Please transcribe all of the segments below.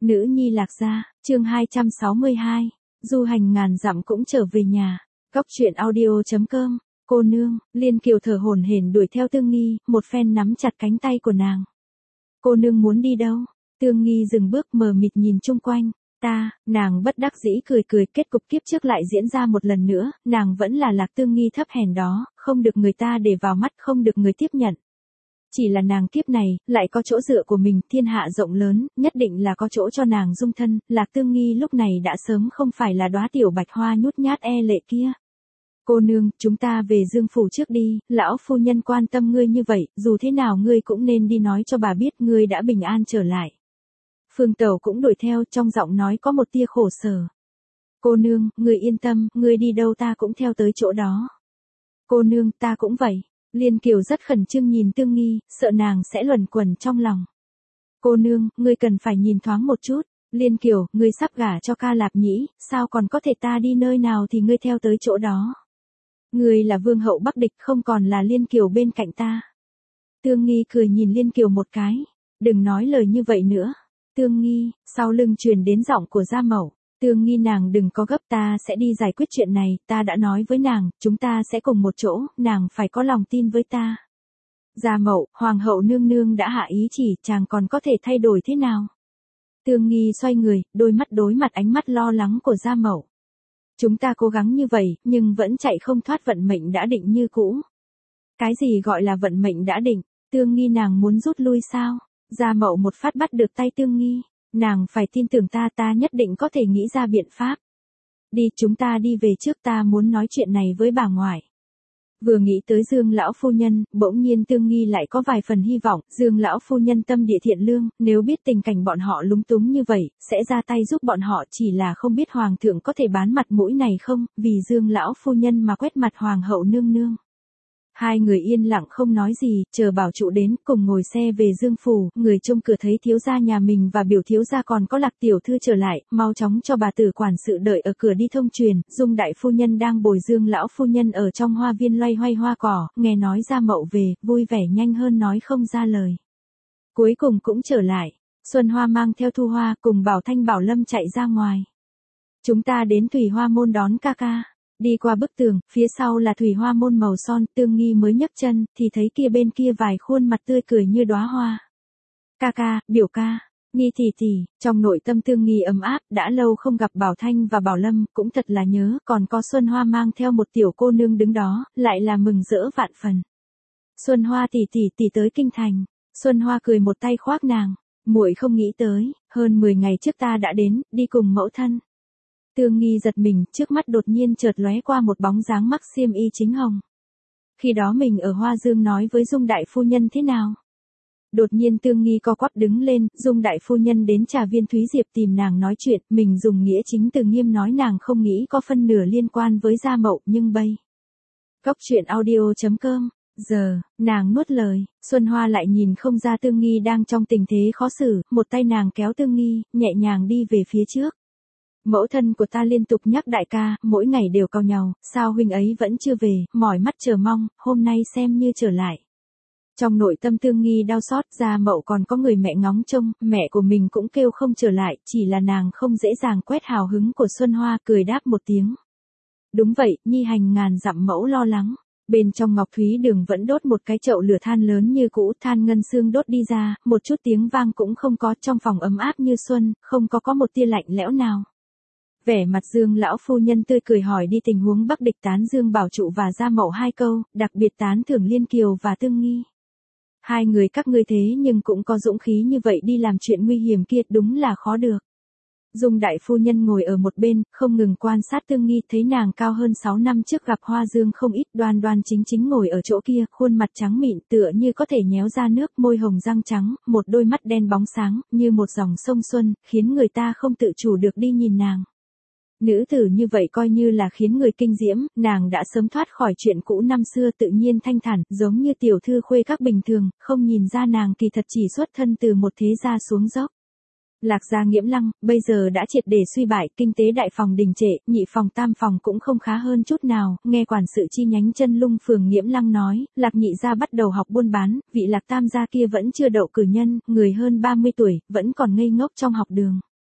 Nữ nhi Lạc Gia, chương 262, du hành ngàn dặm cũng trở về nhà. Góc truyện audio.com, cô nương, Liên Kiều thở hổn hển đuổi theo Tương Nghi, một phen nắm chặt cánh tay của nàng. Cô nương muốn đi đâu? Tương Nghi dừng bước mờ mịt nhìn chung quanh. Nàng bất đắc dĩ cười, kết cục kiếp trước lại diễn ra một lần nữa, nàng vẫn là Lạc Tương Nghi thấp hèn đó, không được người ta để vào mắt, không được người tiếp nhận. Chỉ là nàng kiếp này, lại có chỗ dựa của mình, thiên hạ rộng lớn, nhất định là có chỗ cho nàng dung thân, Lạc Tương Nghi lúc này đã sớm không phải là đóa tiểu bạch hoa nhút nhát lệ kia. Cô nương, chúng ta về Dương phủ trước đi, lão phu nhân quan tâm ngươi như vậy, dù thế nào ngươi cũng nên đi nói cho bà biết ngươi đã bình an trở lại. Phương Tẩu cũng đuổi theo, trong giọng nói có một tia khổ sở. Cô nương, ngươi yên tâm, ngươi đi đâu ta cũng theo tới chỗ đó. Cô nương, ta cũng vậy. Liên Kiều rất khẩn trương nhìn Tương Nghi, sợ nàng sẽ luẩn quẩn trong lòng. Cô nương, ngươi cần phải nhìn thoáng một chút. Liên Kiều, ngươi sắp gả cho Ca Lạp Nhĩ, sao còn có thể ta đi nơi nào thì ngươi theo tới chỗ đó. Ngươi là vương hậu Bắc Địch, không còn là Liên Kiều bên cạnh ta. Tương Nghi cười nhìn Liên Kiều một cái. Đừng nói lời như vậy nữa. Tương Nghi, sau lưng truyền đến giọng của Gia Mậu. Tương Nghi nàng đừng có gấp, ta sẽ đi giải quyết chuyện này, ta đã nói với nàng, chúng ta sẽ cùng một chỗ, nàng phải có lòng tin với ta. Gia Mậu, hoàng hậu nương nương đã hạ ý chỉ, chàng còn có thể thay đổi thế nào? Tương Nghi xoay người, đôi mắt đối mặt ánh mắt lo lắng của Gia Mậu. Chúng ta cố gắng như vậy, nhưng vẫn chạy không thoát vận mệnh đã định như cũ. Cái gì gọi là vận mệnh đã định? Tương Nghi nàng muốn rút lui sao? Gia Mậu một phát bắt được tay Tương Nghi. Nàng phải tin tưởng ta nhất định có thể nghĩ ra biện pháp. Đi, chúng ta đi về trước, ta muốn nói chuyện này với bà ngoại. Vừa nghĩ tới Dương lão phu nhân, bỗng nhiên Tương Nghi lại có vài phần hy vọng, Dương lão phu nhân tâm địa thiện lương, nếu biết tình cảnh bọn họ lúng túng như vậy, sẽ ra tay giúp bọn họ, chỉ là không biết hoàng thượng có thể bán mặt mũi này không, vì Dương lão phu nhân mà quét mặt hoàng hậu nương nương. Hai người yên lặng không nói gì, chờ bảo trụ đến, cùng ngồi xe về Dương phủ, người trông cửa thấy thiếu gia nhà mình và biểu thiếu gia còn có Lạc tiểu thư trở lại, mau chóng cho bà tử quản sự đợi ở cửa đi thông truyền, Dung đại phu nhân đang bồi Dương lão phu nhân ở trong hoa viên loay hoay hoa cỏ, nghe nói Gia Mậu về, vui vẻ nhanh hơn nói không ra lời. Cuối cùng cũng trở lại, Xuân Hoa mang theo Thu Hoa cùng Bảo Thanh Bảo Lâm chạy ra ngoài. Chúng ta đến Thủy Hoa môn đón ca ca. Đi qua bức tường, phía sau là Thủy Hoa môn màu son, Tương Nghi mới nhấc chân, thì thấy kia bên kia vài khuôn mặt tươi cười như đóa hoa. Ca ca, biểu ca, Nghi tỷ, trong nội tâm Tương Nghi ấm áp, đã lâu không gặp Bảo Thanh và Bảo Lâm, cũng thật là nhớ, còn có Xuân Hoa mang theo một tiểu cô nương đứng đó, lại là mừng rỡ vạn phần. Xuân Hoa tỷ tới kinh thành. Xuân Hoa cười một tay khoác nàng, muội không nghĩ tới, hơn 10 ngày trước ta đã đến, đi cùng mẫu thân. Tương Nghi giật mình, trước mắt đột nhiên chợt lóe qua một bóng dáng mắc xiêm y chính hồng. Khi đó mình ở Hoa Dương nói với Dung đại phu nhân thế nào? Đột nhiên Tương Nghi co quắp đứng lên, Dung đại phu nhân đến Trà Viên Thúy Diệp tìm nàng nói chuyện, mình dùng nghĩa chính từ nghiêm nói nàng không nghĩ có phân nửa liên quan với Gia Mậu, nhưng bây. Góc truyện audio.com, giờ, nàng nuốt lời, Xuân Hoa lại nhìn không ra Tương Nghi đang trong tình thế khó xử, một tay nàng kéo Tương Nghi, nhẹ nhàng đi về phía trước. Mẫu thân của ta liên tục nhắc đại ca, mỗi ngày đều cau nhàu, sao huynh ấy vẫn chưa về, mỏi mắt chờ mong, hôm nay xem như trở lại. Trong nội tâm Tương Nghi đau xót, Gia Mậu còn có người mẹ ngóng trông, mẹ của mình cũng kêu không trở lại, chỉ là nàng không dễ dàng quét hào hứng của Xuân Hoa, cười đáp một tiếng. Đúng vậy, nhi hành ngàn dặm mẫu lo lắng. Bên trong Ngọc Thúy Đường vẫn đốt một cái chậu lửa than lớn như cũ, than ngân xương đốt đi ra, một chút tiếng vang cũng không có, trong phòng ấm áp như xuân, không có một tia lạnh lẽo nào. Vẻ mặt Dương lão phu nhân tươi cười hỏi đi tình huống Bắc Địch, tán Dương Bảo Trụ và Gia Mậu hai câu, đặc biệt tán thưởng Liên Kiều và Tương Nghi. Hai người các ngươi thế nhưng cũng có dũng khí như vậy đi làm chuyện nguy hiểm kia, đúng là khó được. Dung đại phu nhân ngồi ở một bên, không ngừng quan sát Tương Nghi, thấy nàng cao hơn 6 năm trước gặp Hoa Dương không ít, đoan đoan chính ngồi ở chỗ kia, khuôn mặt trắng mịn tựa như có thể nhéo ra nước, môi hồng răng trắng, một đôi mắt đen bóng sáng, như một dòng sông xuân, khiến người ta không tự chủ được đi nhìn nàng. Nữ tử như vậy coi như là khiến người kinh diễm, nàng đã sớm thoát khỏi chuyện cũ năm xưa, tự nhiên thanh thản, giống như tiểu thư khuê các bình thường, không nhìn ra nàng kỳ thật chỉ xuất thân từ một thế gia xuống dốc. Lạc gia Nghiễm Lăng, bây giờ đã triệt để suy bại, kinh tế đại phòng đình trệ, nhị phòng tam phòng cũng không khá hơn chút nào, nghe quản sự chi nhánh Chân Lung phường Nghiễm Lăng nói, Lạc nhị gia bắt đầu học buôn bán, vị Lạc tam gia kia vẫn chưa đậu cử nhân, người hơn 30 tuổi, vẫn còn ngây ngốc trong học đường.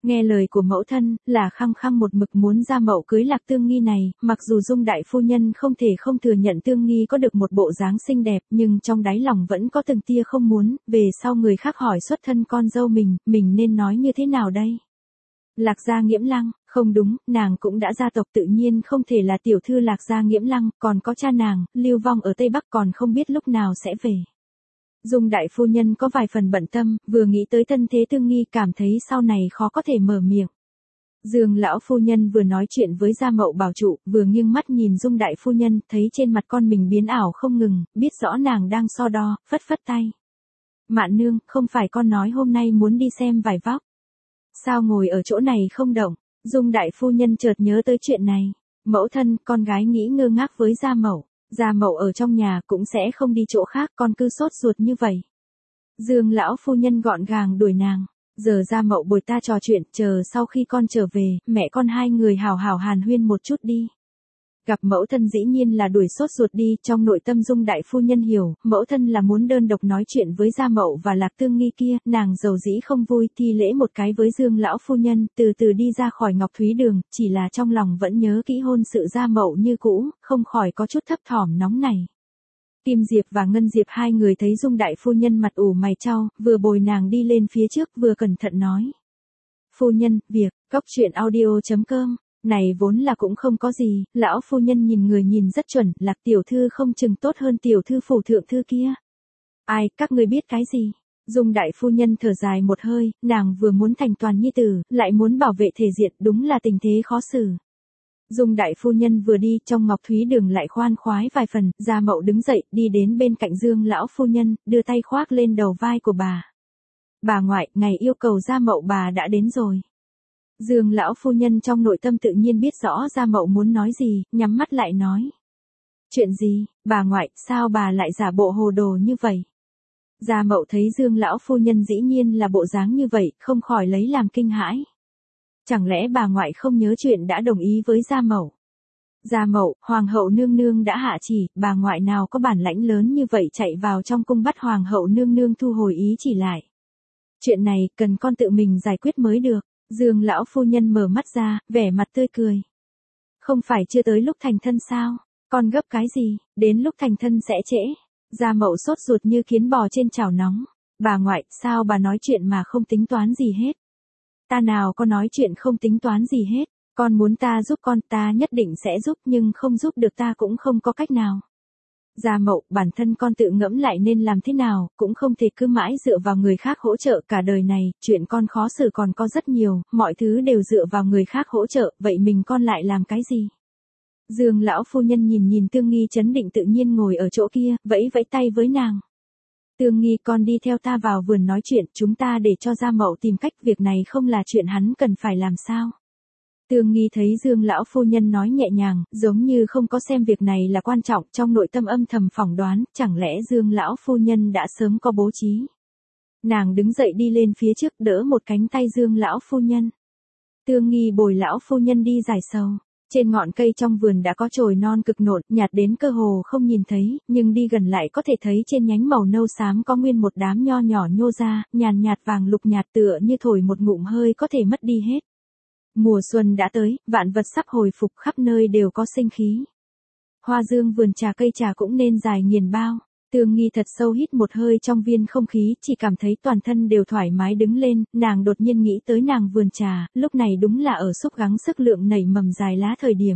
Nghe lời của mẫu thân, là khăng khăng một mực muốn Gia Mậu cưới Lạc Tương Nghi này, mặc dù Dung đại phu nhân không thể không thừa nhận Tương Nghi có được một bộ dáng xinh đẹp, nhưng trong đáy lòng vẫn có từng tia không muốn, về sau người khác hỏi xuất thân con dâu mình nên nói như thế nào đây? Lạc Gia Nghiễm Lăng, không đúng, nàng cũng đã gia tộc tự nhiên không thể là tiểu thư Lạc Gia Nghiễm Lăng, còn có cha nàng, lưu vong ở Tây Bắc còn không biết lúc nào sẽ về. Dung đại phu nhân có vài phần bận tâm, vừa nghĩ tới thân thế Tương Nghi cảm thấy sau này khó có thể mở miệng. Dương lão phu nhân vừa nói chuyện với Gia Mậu bảo trụ, vừa nghiêng mắt nhìn Dung đại phu nhân, thấy trên mặt con mình biến ảo không ngừng, biết rõ nàng đang so đo, phất phất tay. Mạn nương, không phải con nói hôm nay muốn đi xem vải vóc. Sao ngồi ở chỗ này không động? Dung đại phu nhân chợt nhớ tới chuyện này. Mẫu thân, con gái nghĩ ngơ ngác với Gia Mậu. Gia Mậu ở trong nhà cũng sẽ không đi chỗ khác, con cứ sốt ruột như vậy. Dương lão phu nhân gọn gàng đuổi nàng. Giờ Gia Mậu bồi ta trò chuyện, chờ sau khi con trở về, mẹ con hai người hào hào hàn huyên một chút đi. Gặp mẫu thân dĩ nhiên là đuổi sốt ruột đi, trong nội tâm Dung đại phu nhân hiểu, mẫu thân là muốn đơn độc nói chuyện với Gia Mậu và Lạc Tương Nghi kia, nàng dầu dĩ không vui, thi lễ một cái với Dương lão phu nhân, từ từ đi ra khỏi Ngọc Thúy Đường, chỉ là trong lòng vẫn nhớ kỹ hôn sự Gia Mậu như cũ, không khỏi có chút thấp thỏm nóng này. Kim Diệp và Ngân Diệp hai người thấy Dung đại phu nhân mặt ủ mày chau, vừa bồi nàng đi lên phía trước vừa cẩn thận nói. Phu nhân, việc, Cóc.truyện audio.com. Này vốn là cũng không có gì, lão phu nhân nhìn người nhìn rất chuẩn, Lạc tiểu thư không chừng tốt hơn tiểu thư phủ thượng thư kia. Ai, các ngươi biết cái gì? Dung đại phu nhân thở dài một hơi, nàng vừa muốn thành toàn nhi tử, lại muốn bảo vệ thể diện, đúng là tình thế khó xử. Dung đại phu nhân vừa đi, trong Ngọc Thúy Đường lại khoan khoái vài phần, Gia Mậu đứng dậy, đi đến bên cạnh Dương lão phu nhân, đưa tay khoác lên đầu vai của bà. Bà ngoại, ngày yêu cầu Gia Mậu bà đã đến rồi. Dương lão phu nhân trong nội tâm tự nhiên biết rõ Gia Mậu muốn nói gì, nhắm mắt lại nói. Chuyện gì, bà ngoại, sao bà lại giả bộ hồ đồ như vậy? Gia Mậu thấy Dương lão phu nhân dĩ nhiên là bộ dáng như vậy, không khỏi lấy làm kinh hãi. Chẳng lẽ bà ngoại không nhớ chuyện đã đồng ý với Gia Mậu? Gia Mậu, hoàng hậu nương nương đã hạ chỉ, bà ngoại nào có bản lãnh lớn như vậy chạy vào trong cung bắt hoàng hậu nương nương thu hồi ý chỉ lại. Chuyện này cần con tự mình giải quyết mới được. Dương lão phu nhân mở mắt ra, vẻ mặt tươi cười. Không phải chưa tới lúc thành thân sao? Con gấp cái gì, đến lúc thành thân sẽ trễ. Gia Mậu sốt ruột như kiến bò trên chảo nóng. Bà ngoại, sao bà nói chuyện mà không tính toán gì hết? Ta nào có nói chuyện không tính toán gì hết. Con muốn ta giúp con, ta nhất định sẽ giúp, nhưng không giúp được ta cũng không có cách nào. Gia Mậu, bản thân con tự ngẫm lại nên làm thế nào, cũng không thể cứ mãi dựa vào người khác hỗ trợ cả đời này, chuyện con khó xử còn có rất nhiều, mọi thứ đều dựa vào người khác hỗ trợ, vậy mình con lại làm cái gì? Dương lão phu nhân nhìn Tương Nghi trấn định tự nhiên ngồi ở chỗ kia, vẫy vẫy tay với nàng. Tương Nghi, con đi theo ta vào vườn nói chuyện, chúng ta để cho Gia Mậu tìm cách, việc này không là chuyện hắn cần phải làm sao? Tương Nghi thấy Dương lão phu nhân nói nhẹ nhàng, giống như không có xem việc này là quan trọng, trong nội tâm âm thầm phỏng đoán, chẳng lẽ Dương lão phu nhân đã sớm có bố trí. Nàng đứng dậy đi lên phía trước, đỡ một cánh tay Dương lão phu nhân. Tương Nghi bồi lão phu nhân đi giải sầu. Trên ngọn cây trong vườn đã có chồi non cực nộn, nhạt đến cơ hồ không nhìn thấy, nhưng đi gần lại có thể thấy trên nhánh màu nâu xám có nguyên một đám nho nhỏ nhô ra, nhàn nhạt vàng lục nhạt tựa như thổi một ngụm hơi có thể mất đi hết. Mùa xuân đã tới, vạn vật sắp hồi phục, khắp nơi đều có sinh khí. Hoa dương vườn trà cây trà cũng nên dài nghiền bao. Tương Nghi thật sâu hít một hơi trong viên không khí, chỉ cảm thấy toàn thân đều thoải mái đứng lên, nàng đột nhiên nghĩ tới nàng vườn trà, lúc này đúng là ở xúc gắng sức lượng nảy mầm dài lá thời điểm.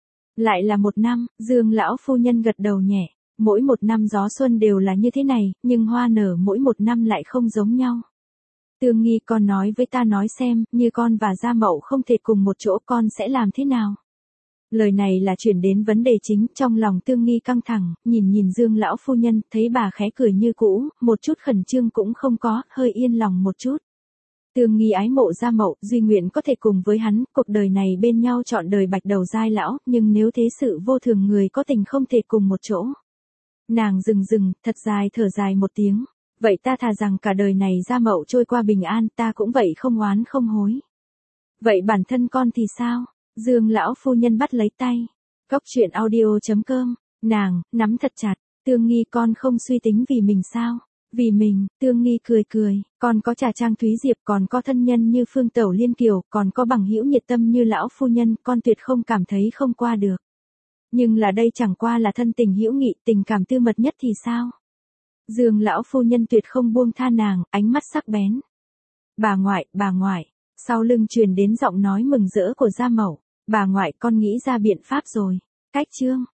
Lại là một năm, Dương lão phu nhân gật đầu nhẹ, mỗi một năm gió xuân đều là như thế này, nhưng hoa nở mỗi một năm lại không giống nhau. Tương Nghi, con nói với ta nói xem, như con và Gia Mậu không thể cùng một chỗ, con sẽ làm thế nào? Lời này là chuyển đến vấn đề chính, trong lòng Tương Nghi căng thẳng, nhìn Dương lão phu nhân, thấy bà khẽ cười như cũ, một chút khẩn trương cũng không có, hơi yên lòng một chút. Tương Nghi ái mộ Gia Mậu, duy nguyện có thể cùng với hắn, cuộc đời này bên nhau trọn đời bạch đầu giai lão, nhưng nếu thế sự vô thường người có tình không thể cùng một chỗ. Nàng dừng, thật dài thở dài một tiếng. Vậy ta thà rằng cả đời này Gia Mậu trôi qua bình an, ta cũng vậy không oán không hối. Vậy bản thân con thì sao? Dương lão phu nhân bắt lấy tay. Cóc.truyện audio.com. Nàng, nắm thật chặt. Tương Nghi, con không suy tính vì mình sao? Vì mình, Tương Nghi cười cười, còn có Trà Trang Thúy Diệp, còn có thân nhân như Phương Tẩu Liên Kiều, còn có bằng hữu nhiệt tâm như lão phu nhân, con tuyệt không cảm thấy không qua được. Nhưng là đây chẳng qua là thân tình hữu nghị, tình cảm tư mật nhất thì sao? Dương lão phu nhân tuyệt không buông tha nàng, ánh mắt sắc bén. Bà ngoại, sau lưng truyền đến giọng nói mừng rỡ của Gia Mẩu, bà ngoại con nghĩ ra biện pháp rồi. Cách chương